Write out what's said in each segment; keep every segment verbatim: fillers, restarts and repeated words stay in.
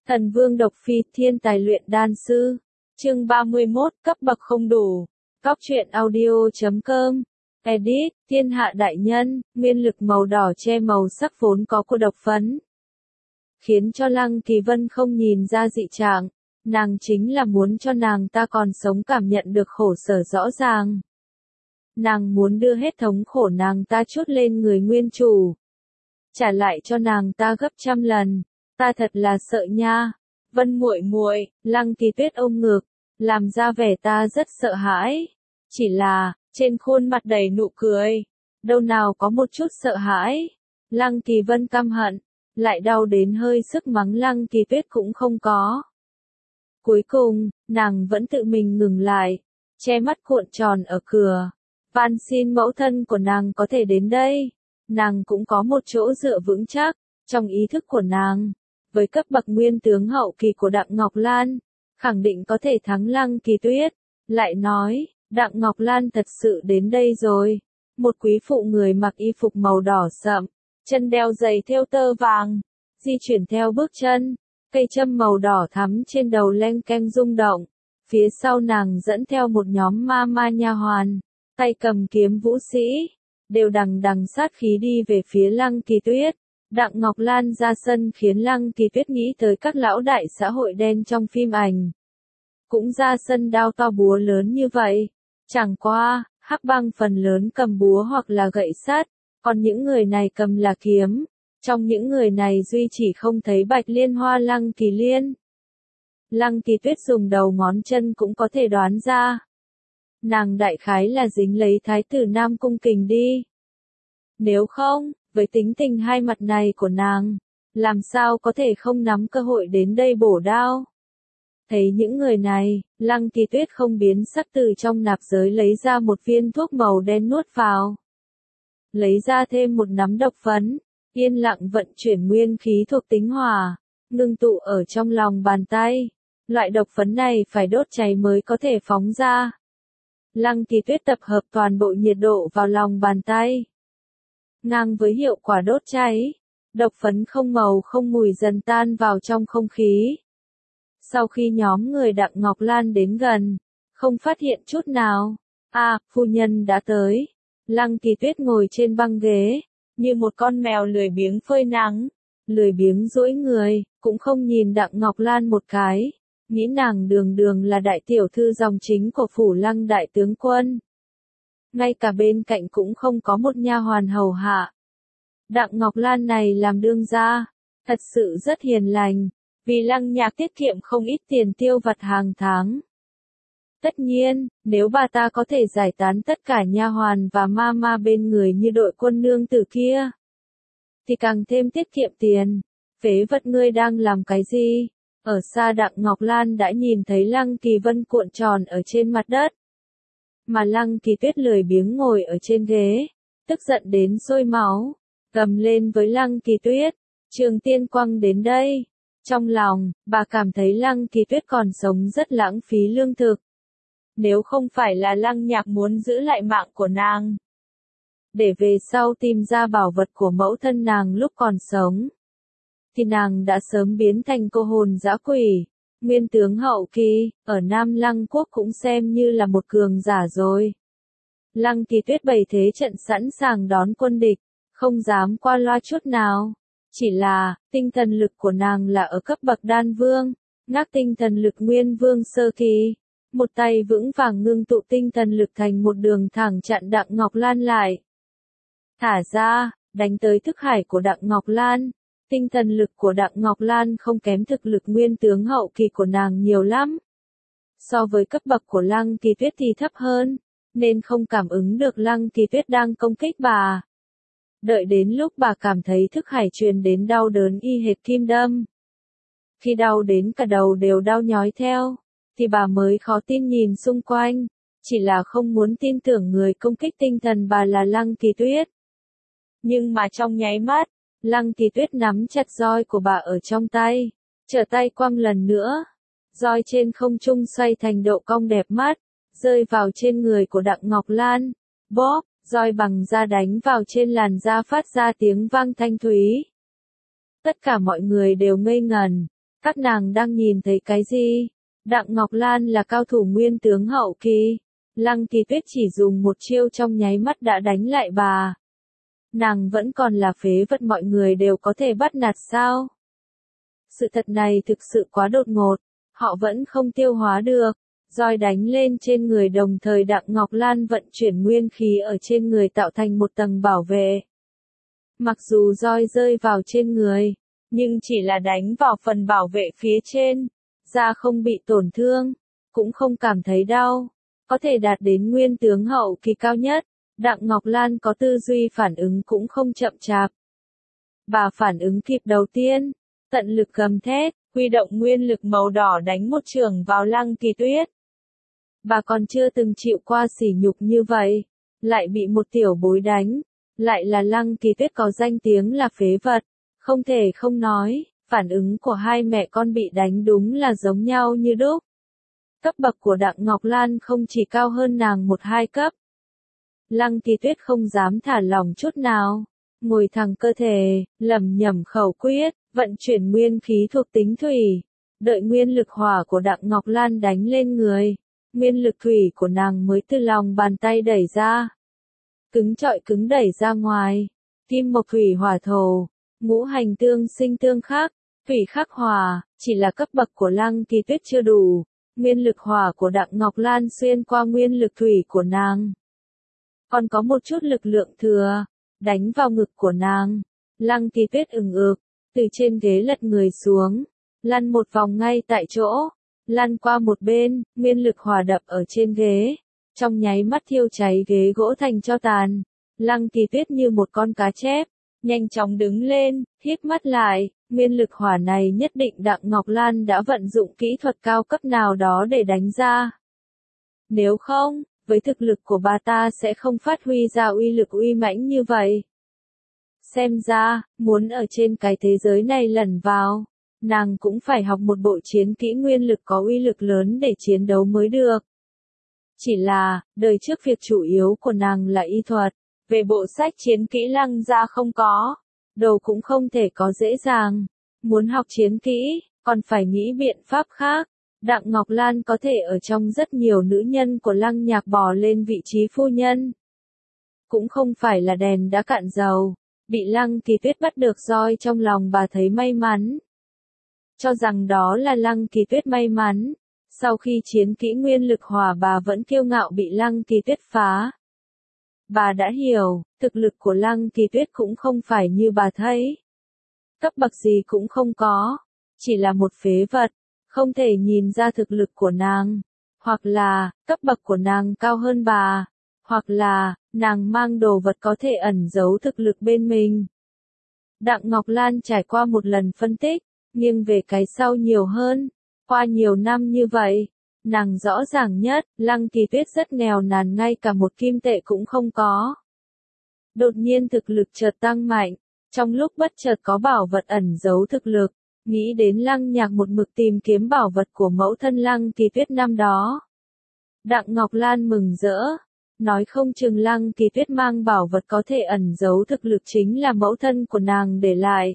Thần Vương Độc Phi, thiên tài luyện đan sư. Chương ba mươi mốt, cấp bậc không đủ. Cóc truyện audio chấm com. Edit, thiên hạ đại nhân, nguyên lực màu đỏ che màu sắc vốn có của độc phấn. Khiến cho Lăng Kỳ Vân không nhìn ra dị trạng, nàng chính là muốn cho nàng ta còn sống cảm nhận được khổ sở rõ ràng. Nàng muốn đưa hết thống khổ nàng ta chút lên người nguyên chủ. Trả lại cho nàng ta gấp trăm lần. Ta thật là sợ nha. Vân muội muội, Lăng Kỳ Tuyết ôm ngực, làm ra vẻ ta rất sợ hãi. Chỉ là, trên khuôn mặt đầy nụ cười, đâu nào có một chút sợ hãi. Lăng Kỳ Vân căm hận, lại đau đến hơi sức mắng Lăng Kỳ Tuyết cũng không có. Cuối cùng, nàng vẫn tự mình ngừng lại, che mắt cuộn tròn ở cửa. Van xin mẫu thân của nàng có thể đến đây. Nàng cũng có một chỗ dựa vững chắc, trong ý thức của nàng. Với cấp bậc nguyên tướng hậu kỳ của Đặng Ngọc Lan, khẳng định có thể thắng Lăng Kỳ Tuyết. Lại nói, Đặng Ngọc Lan thật sự đến đây rồi. Một quý phụ người mặc y phục màu đỏ sậm, chân đeo giày thêu tơ vàng, di chuyển theo bước chân, cây châm màu đỏ thắm trên đầu leng keng rung động. Phía sau nàng dẫn theo một nhóm ma ma nha hoàn, tay cầm kiếm vũ sĩ, đều đằng đằng sát khí đi về phía Lăng Kỳ Tuyết. Đặng Ngọc Lan ra sân khiến Lăng Kỳ Tuyết nghĩ tới các lão đại xã hội đen trong phim ảnh. Cũng ra sân đao to búa lớn như vậy. Chẳng qua, Hắc Băng phần lớn cầm búa hoặc là gậy sắt, còn những người này cầm là kiếm. Trong những người này duy chỉ không thấy Bạch Liên Hoa Lăng Kỳ Liên. Lăng Kỳ Tuyết dùng đầu ngón chân cũng có thể đoán ra. Nàng đại khái là dính lấy thái tử Nam Cung Kình đi. Nếu không, với tính tình hai mặt này của nàng, làm sao có thể không nắm cơ hội đến đây bổ đao. Thấy những người này, Lăng Kỳ Tuyết không biến sắc từ trong nạp giới lấy ra một viên thuốc màu đen nuốt vào. Lấy ra thêm một nắm độc phấn, yên lặng vận chuyển nguyên khí thuộc tính hỏa, ngưng tụ ở trong lòng bàn tay. Loại độc phấn này phải đốt cháy mới có thể phóng ra. Lăng Kỳ Tuyết tập hợp toàn bộ nhiệt độ vào lòng bàn tay. Ngang với hiệu quả đốt cháy, độc phấn không màu không mùi dần tan vào trong không khí. Sau khi nhóm người Đặng Ngọc Lan đến gần, không phát hiện chút nào. À, phu nhân đã tới. Lăng Kỳ Tuyết ngồi trên băng ghế, như một con mèo lười biếng phơi nắng, lười biếng duỗi người, cũng không nhìn Đặng Ngọc Lan một cái. Nghĩ nàng đường đường là đại tiểu thư dòng chính của phủ Lăng đại tướng quân. Ngay cả bên cạnh cũng không có một nha hoàn hầu hạ. Đặng Ngọc Lan này làm đương gia, thật sự rất hiền lành, vì Lăng Nhạc tiết kiệm không ít tiền tiêu vặt hàng tháng. Tất nhiên, nếu bà ta có thể giải tán tất cả nha hoàn và ma ma bên người như đội quân nương tử kia, thì càng thêm tiết kiệm tiền. Phế vật ngươi đang làm cái gì? Ở xa Đặng Ngọc Lan đã nhìn thấy Lăng Kỳ Vân cuộn tròn ở trên mặt đất. Mà Lăng Kỳ Tuyết lười biếng ngồi ở trên ghế, tức giận đến sôi máu, gầm lên với Lăng Kỳ Tuyết, Trường Tiên Quang đến đây. Trong lòng, bà cảm thấy Lăng Kỳ Tuyết còn sống rất lãng phí lương thực. Nếu không phải là Lăng Nhạc muốn giữ lại mạng của nàng, để về sau tìm ra bảo vật của mẫu thân nàng lúc còn sống, thì nàng đã sớm biến thành cô hồn dã quỷ. Nguyên tướng hậu kỳ, ở Nam Lăng Quốc cũng xem như là một cường giả rồi. Lăng Kỳ Tuyết bày thế trận sẵn sàng đón quân địch, không dám qua loa chút nào. Chỉ là, tinh thần lực của nàng là ở cấp bậc đan vương, ngác tinh thần lực nguyên vương sơ kỳ. Một tay vững vàng ngưng tụ tinh thần lực thành một đường thẳng chặn Đặng Ngọc Lan lại. Thả ra, đánh tới thức hải của Đặng Ngọc Lan. Tinh thần lực của Đặng Ngọc Lan không kém thực lực nguyên tướng hậu kỳ của nàng nhiều lắm. So với cấp bậc của Lăng Kỳ Tuyết thì thấp hơn, nên không cảm ứng được Lăng Kỳ Tuyết đang công kích bà. Đợi đến lúc bà cảm thấy thức hải truyền đến đau đớn y hệt kim đâm. Khi đau đến cả đầu đều đau nhói theo, thì bà mới khó tin nhìn xung quanh, chỉ là không muốn tin tưởng người công kích tinh thần bà là Lăng Kỳ Tuyết. Nhưng mà trong nháy mắt, Lăng Kỳ Tuyết nắm chặt roi của bà ở trong tay, trở tay quăng lần nữa. Roi trên không trung xoay thành độ cong đẹp mắt, rơi vào trên người của Đặng Ngọc Lan. Bóp, roi bằng da đánh vào trên làn da phát ra tiếng vang thanh thúy. Tất cả mọi người đều ngây ngẩn, Các nàng đang nhìn thấy cái gì? Đặng Ngọc Lan là cao thủ nguyên tướng hậu kỳ. Lăng Kỳ Tuyết chỉ dùng một chiêu trong nháy mắt đã đánh lại bà. Nàng vẫn còn là phế vật, mọi người đều có thể bắt nạt sao? Sự thật này thực sự quá đột ngột, họ vẫn không tiêu hóa được. Roi đánh lên trên người, đồng thời Đặng Ngọc Lan vận chuyển nguyên khí ở trên người tạo thành một tầng bảo vệ. Mặc dù roi rơi vào trên người, nhưng chỉ là đánh vào phần bảo vệ phía trên, da không bị tổn thương, cũng không cảm thấy đau, có thể đạt đến nguyên tướng hậu kỳ cao nhất. Đặng Ngọc Lan có tư duy phản ứng cũng không chậm chạp. Bà phản ứng kịp đầu tiên, tận lực gầm thét, huy động nguyên lực màu đỏ đánh một chưởng vào Lăng Kỳ Tuyết. Bà còn chưa từng chịu qua sỉ nhục như vậy, lại bị một tiểu bối đánh, lại là Lăng Kỳ Tuyết có danh tiếng là phế vật, không thể không nói, phản ứng của hai mẹ con bị đánh đúng là giống nhau như đúc. Cấp bậc của Đặng Ngọc Lan không chỉ cao hơn nàng một hai cấp. Lăng Kỳ Tuyết không dám thả lỏng chút nào, ngồi thẳng cơ thể, lẩm nhẩm khẩu quyết, vận chuyển nguyên khí thuộc tính thủy, đợi nguyên lực hỏa của Đặng Ngọc Lan đánh lên người, nguyên lực thủy của nàng mới từ lòng bàn tay đẩy ra. Cứng trọi cứng đẩy ra ngoài, kim mộc thủy hỏa thổ, ngũ hành tương sinh tương khắc, thủy khắc hỏa, chỉ là cấp bậc của Lăng Kỳ Tuyết chưa đủ, nguyên lực hỏa của Đặng Ngọc Lan xuyên qua nguyên lực thủy của nàng. Còn có một chút lực lượng thừa, đánh vào ngực của nàng. Lăng Kỳ Tuyết ừng ực, từ trên ghế lật người xuống, lăn một vòng ngay tại chỗ, lăn qua một bên, nguyên lực hỏa đập ở trên ghế, trong nháy mắt thiêu cháy ghế gỗ thành tro tàn. Lăng Kỳ Tuyết như một con cá chép, nhanh chóng đứng lên, híp mắt lại, nguyên lực hỏa này nhất định Đặng Ngọc Lan đã vận dụng kỹ thuật cao cấp nào đó để đánh ra. Nếu không, với thực lực của bà ta sẽ không phát huy ra uy lực uy mãnh như vậy. Xem ra, muốn ở trên cái thế giới này lẩn vào, nàng cũng phải học một bộ chiến kỹ nguyên lực có uy lực lớn để chiến đấu mới được. Chỉ là, đời trước việc chủ yếu của nàng là y thuật, về bộ sách chiến kỹ Lăng gia không có, đồ cũng không thể có dễ dàng. Muốn học chiến kỹ, còn phải nghĩ biện pháp khác. Đặng Ngọc Lan có thể ở trong rất nhiều nữ nhân của Lăng Nhạc bò lên vị trí phu nhân. Cũng không phải là đèn đã cạn dầu, bị Lăng Kỳ Tuyết bắt được roi, trong lòng bà thấy may mắn. Cho rằng đó là Lăng Kỳ Tuyết may mắn, sau khi chiến kỹ nguyên lực hỏa bà vẫn kiêu ngạo bị Lăng Kỳ Tuyết phá. Bà đã hiểu, thực lực của Lăng Kỳ Tuyết cũng không phải như bà thấy. Cấp bậc gì cũng không có, chỉ là một phế vật, không thể nhìn ra thực lực của nàng. Hoặc là, cấp bậc của nàng cao hơn bà, hoặc là, nàng mang đồ vật có thể ẩn giấu thực lực bên mình. Đặng Ngọc Lan trải qua một lần phân tích, nghiêng về cái sau nhiều hơn. Qua nhiều năm như vậy, nàng rõ ràng nhất, Lăng Kỳ Tuyết rất nghèo nàn, ngay cả một kim tệ cũng không có. Đột nhiên thực lực chợt tăng mạnh, trong lúc bất chợt có bảo vật ẩn giấu thực lực, nghĩ đến Lăng Nhạc một mực tìm kiếm bảo vật của mẫu thân Lăng Kỳ Tuyết năm đó. Đặng Ngọc Lan mừng rỡ, nói không chừng Lăng Kỳ Tuyết mang bảo vật có thể ẩn giấu thực lực chính là mẫu thân của nàng để lại.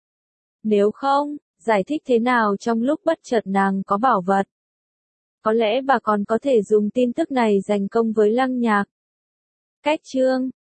Nếu không, giải thích thế nào trong lúc bất chợt nàng có bảo vật? Có lẽ bà còn có thể dùng tin tức này giành công với Lăng Nhạc. Cách chương